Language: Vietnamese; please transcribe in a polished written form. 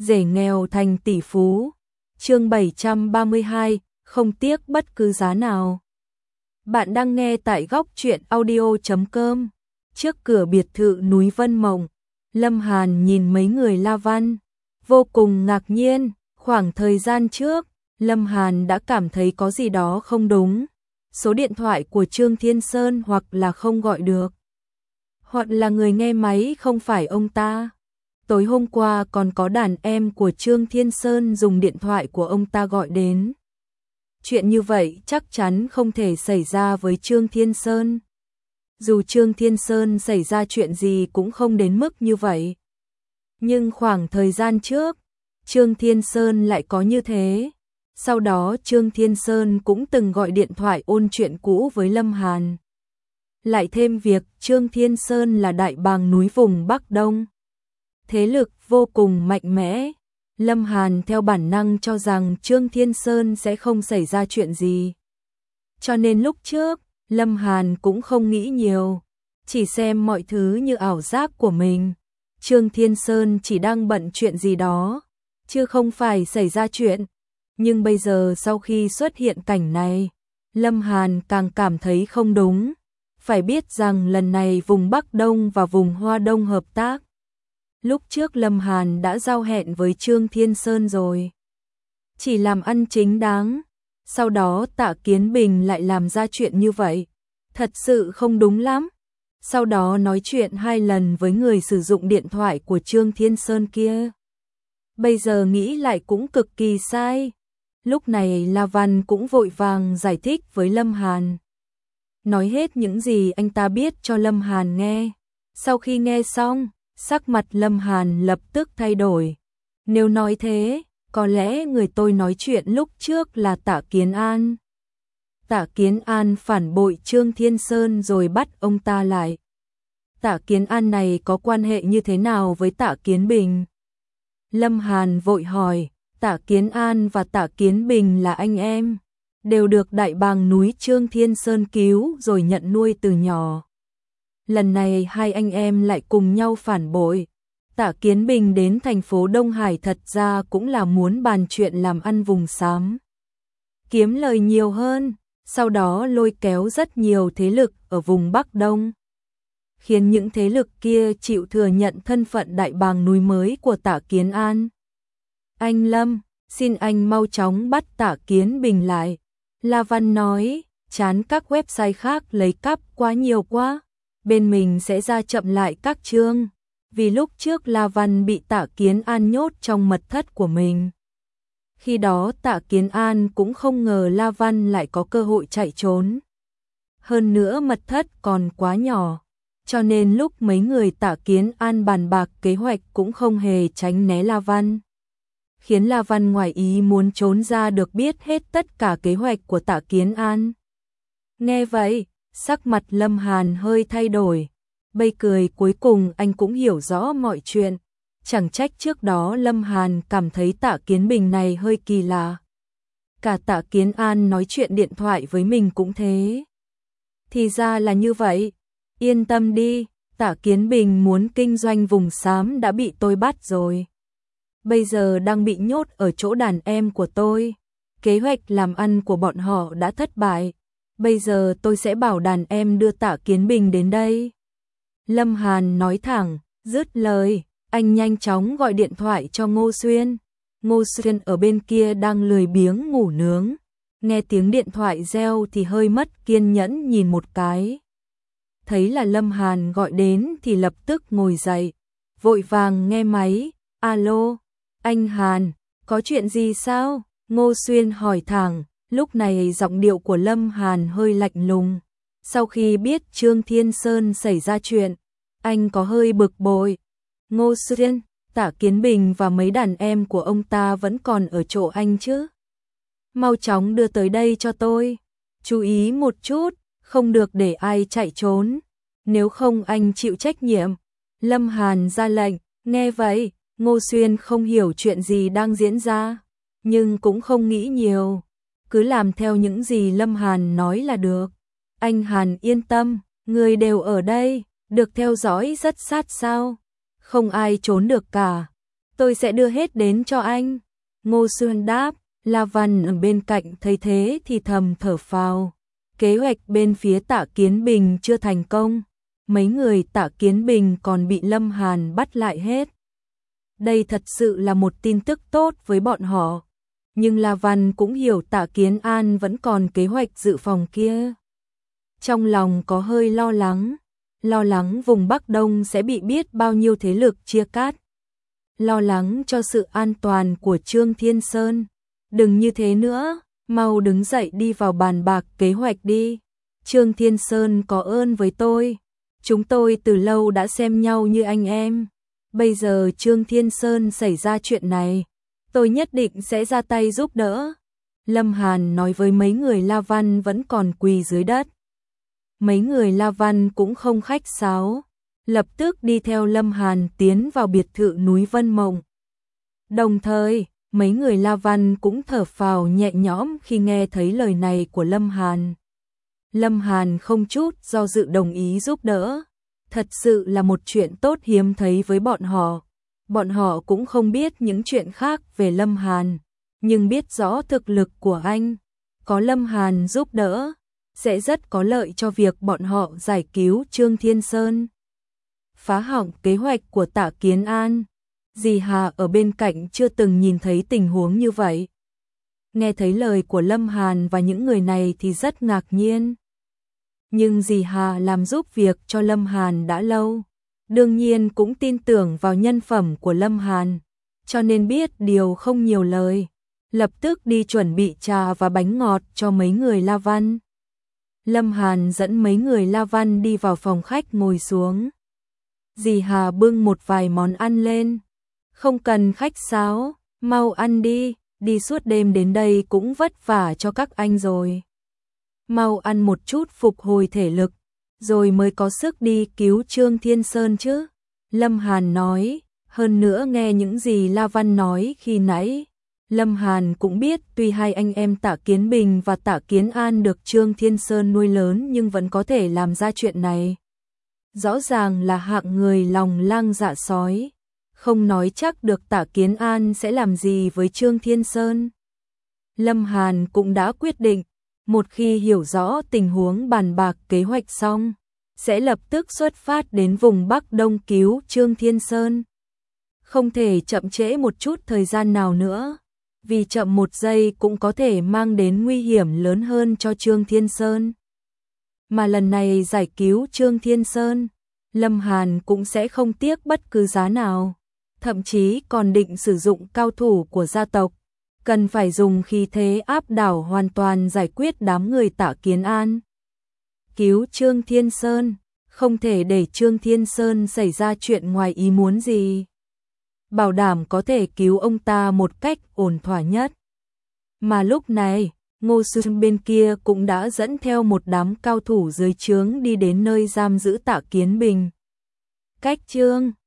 rể nghèo thành tỷ phú. Chương 732, không tiếc bất cứ giá nào. Bạn đang nghe tại góc truyện audio.com. Trước cửa biệt thự núi Vân Mộng, Lâm Hàn nhìn mấy người La Văn, vô cùng ngạc nhiên. Khoảng thời gian trước, Lâm Hàn đã cảm thấy có gì đó không đúng. Số điện thoại của Trương Thiên Sơn hoặc là không gọi được, hoặc là người nghe máy không phải ông ta. Tối hôm qua còn có đàn em của Trương Thiên Sơn dùng điện thoại của ông ta gọi đến. Chuyện như vậy chắc chắn không thể xảy ra với Trương Thiên Sơn. Dù Trương Thiên Sơn xảy ra chuyện gì cũng không đến mức như vậy. Nhưng khoảng thời gian trước, Trương Thiên Sơn lại có như thế. Sau đó Trương Thiên Sơn cũng từng gọi điện thoại ôn chuyện cũ với Lâm Hàn. Lại thêm việc Trương Thiên Sơn là đại bàng núi vùng Bắc Đông, thế lực vô cùng mạnh mẽ. Lâm Hàn theo bản năng cho rằng Trương Thiên Sơn sẽ không xảy ra chuyện gì. Cho nên lúc trước, Lâm Hàn cũng không nghĩ nhiều, chỉ xem mọi thứ như ảo giác của mình. Trương Thiên Sơn chỉ đang bận chuyện gì đó, chứ không phải xảy ra chuyện. Nhưng bây giờ sau khi xuất hiện cảnh này, Lâm Hàn càng cảm thấy không đúng. Phải biết rằng lần này vùng Bắc Đông và vùng Hoa Đông hợp tác. Lúc trước Lâm Hàn đã giao hẹn với Trương Thiên Sơn rồi, chỉ làm ăn chính đáng. Sau đó Tạ Kiến Bình lại làm ra chuyện như vậy, thật sự không đúng lắm. Sau đó nói chuyện 2 lần với người sử dụng điện thoại của Trương Thiên Sơn kia. Bây giờ nghĩ lại cũng cực kỳ sai. Lúc này La Văn cũng vội vàng giải thích với Lâm Hàn, nói hết những gì anh ta biết cho Lâm Hàn nghe. Sau khi nghe xong, sắc mặt Lâm Hàn lập tức thay đổi. Nếu nói thế, có lẽ người tôi nói chuyện lúc trước là Tạ Kiến An. Tạ Kiến An phản bội Trương Thiên Sơn rồi bắt ông ta lại. Tạ Kiến An này có quan hệ như thế nào với Tạ Kiến Bình? Lâm Hàn vội hỏi. Tạ Kiến An và Tạ Kiến Bình là anh em, đều được đại bàng núi Trương Thiên Sơn cứu rồi nhận nuôi từ nhỏ. Lần này hai anh em lại cùng nhau phản bội. Tạ Kiến Bình đến thành phố Đông Hải thật ra cũng là muốn bàn chuyện làm ăn vùng xám, kiếm lời nhiều hơn, sau đó lôi kéo rất nhiều thế lực ở vùng Bắc Đông, khiến những thế lực kia chịu thừa nhận thân phận đại bàng núi mới của Tạ Kiến An. Anh Lâm, xin anh mau chóng bắt Tạ Kiến Bình lại. La Văn nói, chán các website khác lấy cắp quá nhiều quá. Bên mình sẽ ra chậm lại các chương. Vì lúc trước La Văn bị Tạ Kiến An nhốt trong mật thất của mình. Khi đó Tạ Kiến An cũng không ngờ La Văn lại có cơ hội chạy trốn. Hơn nữa mật thất còn quá nhỏ. Cho nên lúc mấy người Tạ Kiến An bàn bạc kế hoạch cũng không hề tránh né La Văn, khiến La Văn ngoài ý muốn trốn ra được biết hết tất cả kế hoạch của Tạ Kiến An. Nghe vậy, sắc mặt Lâm Hàn hơi thay đổi. Bây cười cuối cùng anh cũng hiểu rõ mọi chuyện. Chẳng trách trước đó Lâm Hàn cảm thấy Tạ Kiến Bình này hơi kỳ lạ. Cả Tạ Kiến An nói chuyện điện thoại với mình cũng thế. Thì ra là như vậy. Yên tâm đi, Tạ Kiến Bình muốn kinh doanh vùng xám đã bị tôi bắt rồi. Bây giờ đang bị nhốt ở chỗ đàn em của tôi. Kế hoạch làm ăn của bọn họ đã thất bại. Bây giờ tôi sẽ bảo đàn em đưa Tạ Kiến Bình đến đây. Lâm Hàn nói thẳng, dứt lời, anh nhanh chóng gọi điện thoại cho Ngô Xuyên. Ngô Xuyên ở bên kia đang lười biếng ngủ nướng. Nghe tiếng điện thoại reo thì hơi mất kiên nhẫn nhìn một cái. Thấy là Lâm Hàn gọi đến thì lập tức ngồi dậy, vội vàng nghe máy. Alo, anh Hàn, có chuyện gì sao? Ngô Xuyên hỏi thẳng. Lúc này giọng điệu của Lâm Hàn hơi lạnh lùng. Sau khi biết Trương Thiên Sơn xảy ra chuyện, anh có hơi bực bội. Ngô Xuyên, Tạ Kiến Bình và mấy đàn em của ông ta vẫn còn ở chỗ anh chứ? Mau chóng đưa tới đây cho tôi. Chú ý một chút, không được để ai chạy trốn. Nếu không anh chịu trách nhiệm. Lâm Hàn ra lệnh. Nghe vậy, Ngô Xuyên không hiểu chuyện gì đang diễn ra, nhưng cũng không nghĩ nhiều. Cứ làm theo những gì Lâm Hàn nói là được. Anh Hàn yên tâm, người đều ở đây, được theo dõi rất sát sao. Không ai trốn được cả. tôi sẽ đưa hết đến cho anh. Ngô Xuân đáp. La Văn ở bên cạnh thấy thế thì thầm thở phào. Kế hoạch bên phía Tạ Kiến Bình chưa thành công. Mấy người Tạ Kiến Bình còn bị Lâm Hàn bắt lại hết. Đây thật sự là một tin tức tốt với bọn họ. Nhưng La Văn cũng hiểu Tạ Kiến An vẫn còn kế hoạch dự phòng kia. Trong lòng có hơi lo lắng vùng Bắc Đông sẽ bị biết bao nhiêu thế lực chia cắt. Lo lắng cho sự an toàn của Trương Thiên Sơn. Đừng như thế nữa, mau đứng dậy đi vào bàn bạc kế hoạch đi. Trương Thiên Sơn có ơn với tôi. Chúng tôi từ lâu đã xem nhau như anh em. Bây giờ Trương Thiên Sơn xảy ra chuyện này, tôi nhất định sẽ ra tay giúp đỡ. Lâm Hàn nói với mấy người La Văn vẫn còn quỳ dưới đất. Mấy người La Văn cũng không khách sáo, lập tức đi theo Lâm Hàn tiến vào biệt thự núi Vân Mộng. Đồng thời, mấy người La Văn cũng thở phào nhẹ nhõm khi nghe thấy lời này của Lâm Hàn. Lâm Hàn không chút do dự đồng ý giúp đỡ. Thật sự là một chuyện tốt hiếm thấy với bọn họ. Bọn họ cũng không biết những chuyện khác về Lâm Hàn, nhưng biết rõ thực lực của anh. Có Lâm Hàn giúp đỡ, sẽ rất có lợi cho việc bọn họ giải cứu Trương Thiên Sơn. Phá hỏng kế hoạch của Tạ Kiến An. Dì Hà ở bên cạnh chưa từng nhìn thấy tình huống như vậy. Nghe thấy lời của Lâm Hàn và những người này thì rất ngạc nhiên. Nhưng dì Hà làm giúp việc cho Lâm Hàn đã lâu, đương nhiên cũng tin tưởng vào nhân phẩm của Lâm Hàn, cho nên biết điều không nhiều lời, lập tức đi chuẩn bị trà và bánh ngọt cho mấy người La Văn. Lâm Hàn dẫn mấy người La Văn đi vào phòng khách ngồi xuống. Dì Hà bưng một vài món ăn lên. Không cần khách sáo, mau ăn đi suốt đêm đến đây cũng vất vả cho các anh rồi. Mau ăn một chút phục hồi thể lực, rồi mới có sức đi cứu Trương Thiên Sơn chứ. Lâm Hàn nói, hơn nữa nghe những gì La Văn nói khi nãy. Lâm Hàn cũng biết tuy hai anh em Tạ Kiến Bình và Tạ Kiến An được Trương Thiên Sơn nuôi lớn nhưng vẫn có thể làm ra chuyện này. Rõ ràng là hạng người lòng lang dạ sói. Không nói chắc được Tạ Kiến An sẽ làm gì với Trương Thiên Sơn. Lâm Hàn cũng đã quyết định, một khi hiểu rõ tình huống bàn bạc kế hoạch xong, sẽ lập tức xuất phát đến vùng Bắc Đông cứu Trương Thiên Sơn. Không thể chậm trễ một chút thời gian nào nữa, vì chậm một giây cũng có thể mang đến nguy hiểm lớn hơn cho Trương Thiên Sơn. Mà lần này giải cứu Trương Thiên Sơn, Lâm Hàn cũng sẽ không tiếc bất cứ giá nào, thậm chí còn định sử dụng cao thủ của gia tộc, cần phải dùng khí thế áp đảo hoàn toàn giải quyết đám người Tạ Kiến An. Cứu Trương Thiên Sơn, không thể để Trương Thiên Sơn xảy ra chuyện ngoài ý muốn gì. Bảo đảm có thể cứu ông ta một cách ổn thỏa nhất. Mà lúc này, Ngô Xuân bên kia cũng đã dẫn theo một đám cao thủ dưới trướng đi đến nơi giam giữ Tạ Kiến Bình. Cách Trương